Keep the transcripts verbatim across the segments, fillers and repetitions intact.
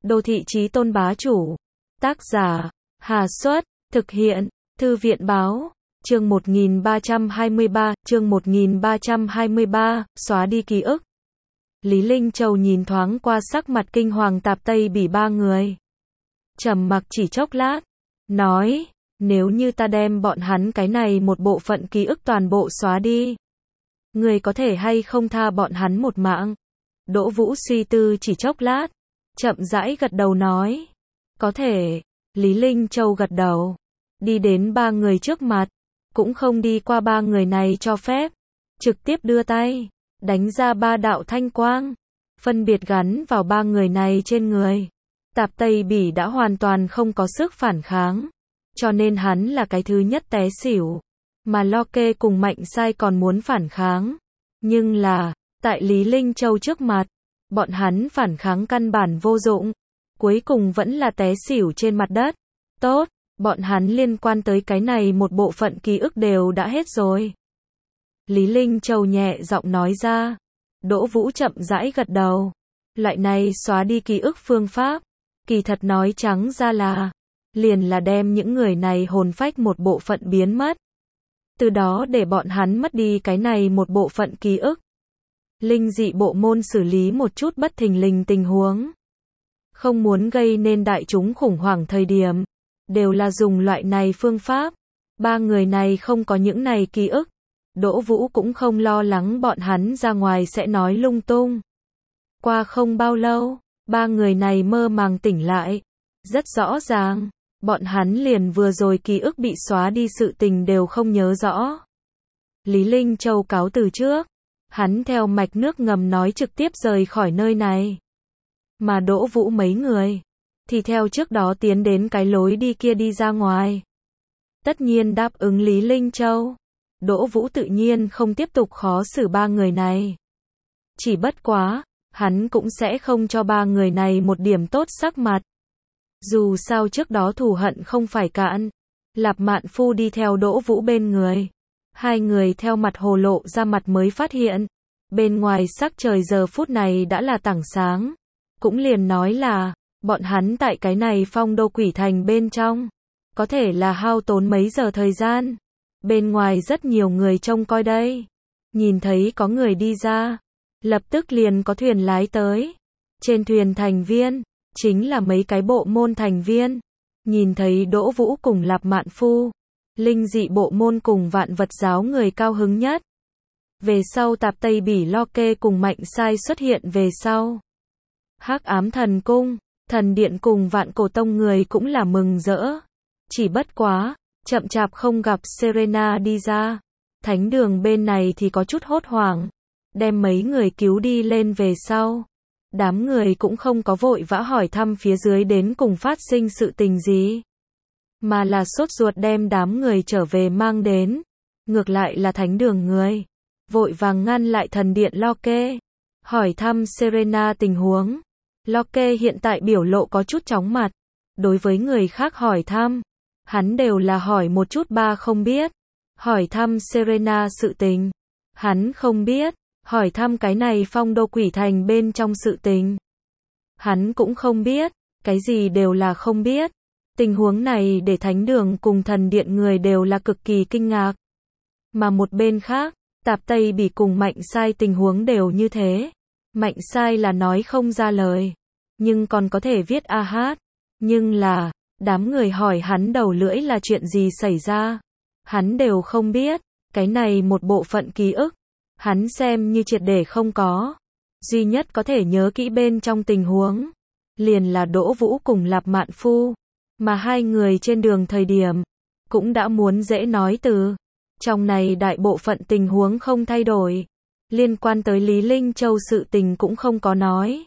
Đô thị chí tôn bá chủ. Tác giả, Hà Xuất, thực hiện, Thư viện báo, chương một nghìn ba trăm hai mươi ba, chương một nghìn ba trăm hai mươi ba, xóa đi ký ức. Lý Linh Châu nhìn thoáng qua sắc mặt kinh hoàng Tạp Tây Bỉ ba người. Trầm mặc chỉ chốc lát, nói, nếu như ta đem bọn hắn cái này một bộ phận ký ức toàn bộ xóa đi, người có thể hay không tha bọn hắn một mạng? Đỗ Vũ suy tư chỉ chốc lát, chậm rãi gật đầu nói, có thể. Lý Linh Châu gật đầu, đi đến ba người trước mặt, cũng không đi qua ba người này cho phép, trực tiếp đưa tay, đánh ra ba đạo thanh quang, phân biệt gắn vào ba người này trên người. Tạp Tây Bỉ đã hoàn toàn không có sức phản kháng, cho nên hắn là cái thứ nhất té xỉu, mà Lo Kê cùng Mạnh Sai còn muốn phản kháng, nhưng là, tại Lý Linh Châu trước mặt, bọn hắn phản kháng căn bản vô dụng, cuối cùng vẫn là té xỉu trên mặt đất. Tốt, bọn hắn liên quan tới cái này một bộ phận ký ức đều đã hết rồi. Lý Linh Châu nhẹ giọng nói ra. Đỗ Vũ chậm rãi gật đầu. Loại này xóa đi ký ức phương pháp, kỳ thật nói trắng ra là, liền là đem những người này hồn phách một bộ phận biến mất. Từ đó để bọn hắn mất đi cái này một bộ phận ký ức. Linh dị bộ môn xử lý một chút bất thình lình tình huống, không muốn gây nên đại chúng khủng hoảng thời điểm, đều là dùng loại này phương pháp. Ba người này không có những này ký ức, Đỗ Vũ cũng không lo lắng bọn hắn ra ngoài sẽ nói lung tung. Qua không bao lâu, ba người này mơ màng tỉnh lại. Rất rõ ràng, bọn hắn liền vừa rồi ký ức bị xóa đi sự tình đều không nhớ rõ. Lý Linh Châu cáo từ trước, hắn theo mạch nước ngầm nói trực tiếp rời khỏi nơi này. Mà Đỗ Vũ mấy người thì theo trước đó tiến đến cái lối đi kia đi ra ngoài. Tất nhiên đáp ứng Lý Linh Châu, Đỗ Vũ tự nhiên không tiếp tục khó xử ba người này. Chỉ bất quá, hắn cũng sẽ không cho ba người này một điểm tốt sắc mặt. Dù sao trước đó thù hận không phải cạn, Lạp Mạn Phu đi theo Đỗ Vũ bên người. Hai người theo mặt hồ lộ ra mặt mới phát hiện, bên ngoài sắc trời giờ phút này đã là tảng sáng. Cũng liền nói là, bọn hắn tại cái này phong đô quỷ thành bên trong, có thể là hao tốn mấy giờ thời gian. Bên ngoài rất nhiều người trông coi đây. Nhìn thấy có người đi ra, lập tức liền có thuyền lái tới. Trên thuyền thành viên, chính là mấy cái bộ môn thành viên. Nhìn thấy Đỗ Vũ cùng Lạp Mạn Phu, linh dị bộ môn cùng vạn vật giáo người cao hứng nhất. Về sau Tạp Tây Bỉ Lo Kê cùng Mạnh Sai xuất hiện về sau. Hắc Ám Thần Cung, Thần Điện cùng Vạn Cổ Tông người cũng là mừng rỡ. Chỉ bất quá, chậm chạp không gặp Serena đi ra. Thánh đường bên này thì có chút hốt hoảng. Đem mấy người cứu đi lên về sau. Đám người cũng không có vội vã hỏi thăm phía dưới đến cùng phát sinh sự tình gì. Mà là sốt ruột đem đám người trở về mang đến. Ngược lại là thánh đường người vội vàng ngăn lại Thần Điện Lo Kê, hỏi thăm Serena tình huống. Lo Kê hiện tại biểu lộ có chút chóng mặt. Đối với người khác hỏi thăm, hắn đều là hỏi một chút ba không biết. Hỏi thăm Serena sự tình, hắn không biết. Hỏi thăm cái này phong đô quỷ thành bên trong sự tình, hắn cũng không biết. Cái gì đều là không biết. Tình huống này để thánh đường cùng Thần Điện người đều là cực kỳ kinh ngạc. Mà một bên khác, Tạp Tây Bỉ cùng Mạnh Sai tình huống đều như thế. Mạnh Sai là nói không ra lời, nhưng còn có thể viết a hát. Nhưng là, đám người hỏi hắn đầu lưỡi là chuyện gì xảy ra, hắn đều không biết. Cái này một bộ phận ký ức, hắn xem như triệt để không có. Duy nhất có thể nhớ kỹ bên trong tình huống, liền là Đỗ Vũ cùng Lạp Mạn Phu. Mà hai người trên đường thời điểm, cũng đã muốn dễ nói từ. Trong này đại bộ phận tình huống không thay đổi. Liên quan tới Lý Linh Châu sự tình cũng không có nói.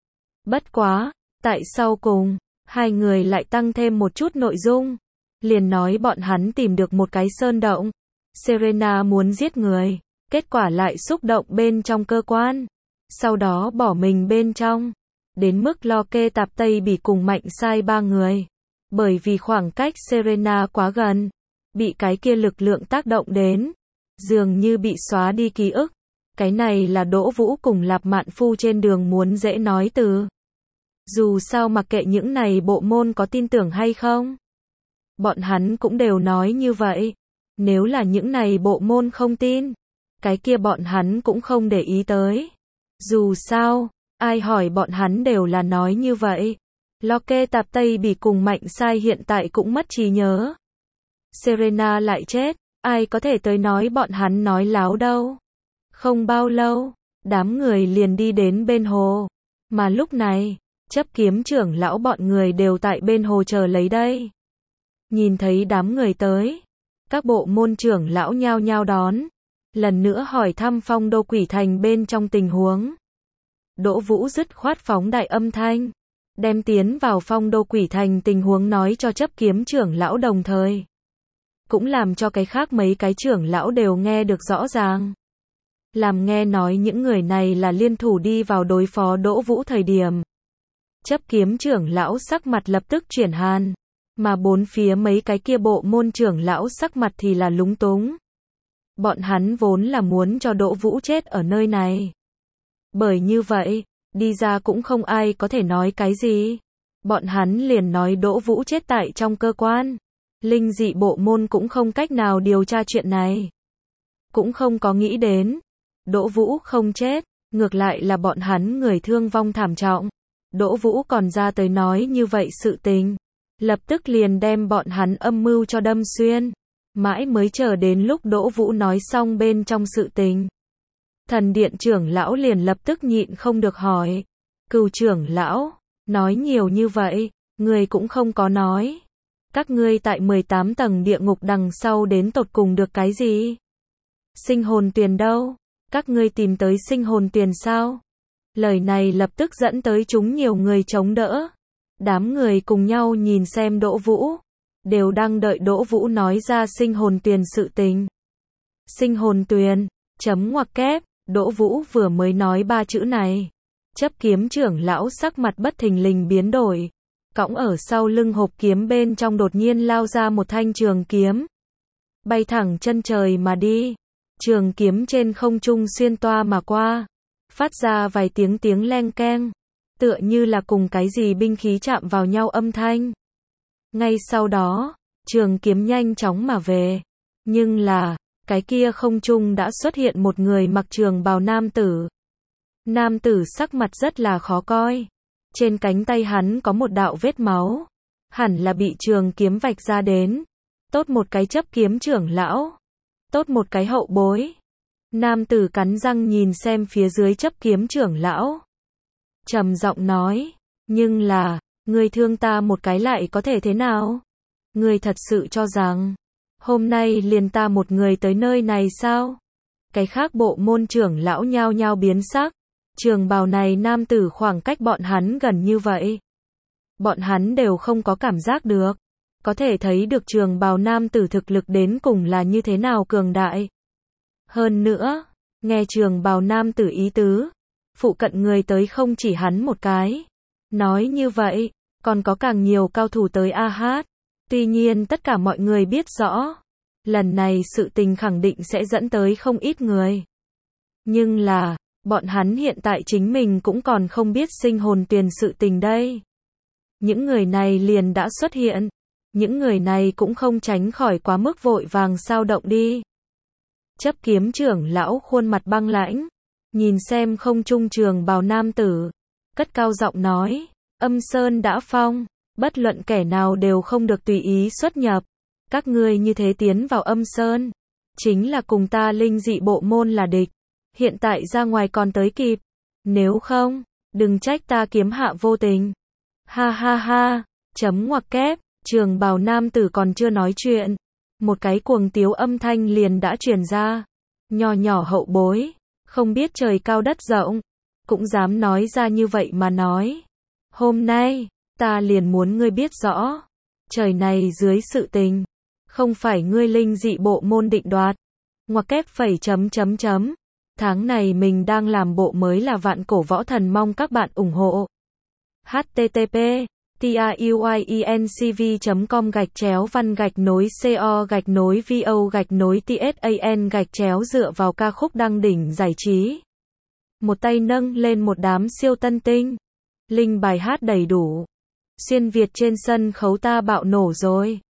Bất quá, tại sau cùng, hai người lại tăng thêm một chút nội dung. Liền nói bọn hắn tìm được một cái sơn động. Serena muốn giết người, kết quả lại xúc động bên trong cơ quan. Sau đó bỏ mình bên trong. Đến mức Lo Kê Tạp Tây Bỉ cùng Mạnh Sai ba người. Bởi vì khoảng cách Serena quá gần, bị cái kia lực lượng tác động đến, dường như bị xóa đi ký ức. Cái này là Đỗ Vũ cùng Lạp Mạn Phu trên đường muốn dễ nói từ. Dù sao mặc kệ những này bộ môn có tin tưởng hay không, bọn hắn cũng đều nói như vậy. Nếu là những này bộ môn không tin, cái kia bọn hắn cũng không để ý tới. Dù sao, ai hỏi bọn hắn đều là nói như vậy. Loke Tạp Tây Bỉ cùng Mạnh Sai hiện tại cũng mất trí nhớ. Serena lại chết, ai có thể tới nói bọn hắn nói láo đâu. Không bao lâu, đám người liền đi đến bên hồ. Mà lúc này, chấp kiếm trưởng lão bọn người đều tại bên hồ chờ lấy đây. Nhìn thấy đám người tới, các bộ môn trưởng lão nhao nhao đón. Lần nữa hỏi thăm Phong Đô Quỷ Thành bên trong tình huống. Đỗ Vũ dứt khoát phóng đại âm thanh, đem tiến vào Phong Đô Quỷ Thành tình huống nói cho chấp kiếm trưởng lão, đồng thời cũng làm cho cái khác mấy cái trưởng lão đều nghe được rõ ràng. Làm nghe nói những người này là liên thủ đi vào đối phó Đỗ Vũ thời điểm, chấp kiếm trưởng lão sắc mặt lập tức chuyển hàn, mà bốn phía mấy cái kia bộ môn trưởng lão sắc mặt thì là lúng túng. Bọn hắn vốn là muốn cho Đỗ Vũ chết ở nơi này. Bởi như vậy, đi ra cũng không ai có thể nói cái gì. Bọn hắn liền nói Đỗ Vũ chết tại trong cơ quan. Linh dị bộ môn cũng không cách nào điều tra chuyện này. Cũng không có nghĩ đến. Đỗ Vũ không chết, ngược lại là bọn hắn người thương vong thảm trọng. Đỗ Vũ còn ra tới nói như vậy sự tình. Lập tức liền đem bọn hắn âm mưu cho đâm xuyên. Mãi mới chờ đến lúc Đỗ Vũ nói xong bên trong sự tình. Thần điện trưởng lão liền lập tức nhịn không được hỏi. Cừu trưởng lão, nói nhiều như vậy, người cũng không có nói. Các ngươi tại mười tám tầng địa ngục đằng sau đến tột cùng được cái gì? Sinh hồn tuyền đâu? Các ngươi tìm tới sinh hồn tuyền sao? Lời này lập tức dẫn tới chúng nhiều người chống đỡ. Đám người cùng nhau nhìn xem Đỗ Vũ, đều đang đợi Đỗ Vũ nói ra sinh hồn tuyền sự tình. Sinh hồn tuyền, chấm ngoặc kép, Đỗ Vũ vừa mới nói ba chữ này. Chấp kiếm trưởng lão sắc mặt bất thình lình biến đổi. Cõng ở sau lưng hộp kiếm bên trong đột nhiên lao ra một thanh trường kiếm. Bay thẳng chân trời mà đi. Trường kiếm trên không trung xuyên toa mà qua. Phát ra vài tiếng tiếng leng keng. Tựa như là cùng cái gì binh khí chạm vào nhau âm thanh. Ngay sau đó, trường kiếm nhanh chóng mà về. Nhưng là, cái kia không trung đã xuất hiện một người mặc trường bào nam tử. Nam tử sắc mặt rất là khó coi. Trên cánh tay hắn có một đạo vết máu. Hẳn là bị trường kiếm vạch ra đến. Tốt một cái chấp kiếm trưởng lão. Tốt một cái hậu bối. Nam tử cắn răng nhìn xem phía dưới chấp kiếm trưởng lão. Trầm giọng nói. Nhưng là, người thương ta một cái lại có thể thế nào? Người thật sự cho rằng, hôm nay liền ta một người tới nơi này sao? Cái khác bộ môn trưởng lão nhao nhao biến sắc. Trường bào này nam tử khoảng cách bọn hắn gần như vậy. Bọn hắn đều không có cảm giác được. Có thể thấy được trường bào nam tử thực lực đến cùng là như thế nào cường đại. Hơn nữa, nghe trường bào nam tử ý tứ, phụ cận người tới không chỉ hắn một cái. Nói như vậy, còn có càng nhiều cao thủ tới a hát. Tuy nhiên tất cả mọi người biết rõ, lần này sự tình khẳng định sẽ dẫn tới không ít người. Nhưng là, bọn hắn hiện tại chính mình cũng còn không biết sinh hồn tuyền sự tình đây. Những người này liền đã xuất hiện. Những người này cũng không tránh khỏi quá mức vội vàng sao động đi. Chấp kiếm trưởng lão khuôn mặt băng lãnh. Nhìn xem không trung trường bào nam tử. Cất cao giọng nói. Âm Sơn đã phong. Bất luận kẻ nào đều không được tùy ý xuất nhập. Các ngươi như thế tiến vào Âm Sơn. Chính là cùng ta linh dị bộ môn là địch. Hiện tại ra ngoài còn tới kịp. Nếu không, đừng trách ta kiếm hạ vô tình. Ha ha ha. Chấm ngoặc kép. Trường bào nam tử còn chưa nói chuyện. Một cái cuồng tiếu âm thanh liền đã truyền ra. Nho nhỏ hậu bối. Không biết trời cao đất rộng. Cũng dám nói ra như vậy mà nói. Hôm nay, ta liền muốn ngươi biết rõ. Trời này dưới sự tình. Không phải ngươi linh dị bộ môn định đoạt. Ngoặc kép phẩy chấm chấm chấm. Tháng này mình đang làm bộ mới là Vạn Cổ Võ Thần, mong các bạn ủng hộ. H T T P TIUIENCV chấm com gạch chéo văn gạch nối CO gạch nối VO gạch nối TSAN gạch chéo dựa vào ca khúc đăng đỉnh giải trí. Một tay nâng lên một đám siêu tân tinh. Linh bài hát đầy đủ. Xuyên Việt trên sân khấu ta bạo nổ rồi.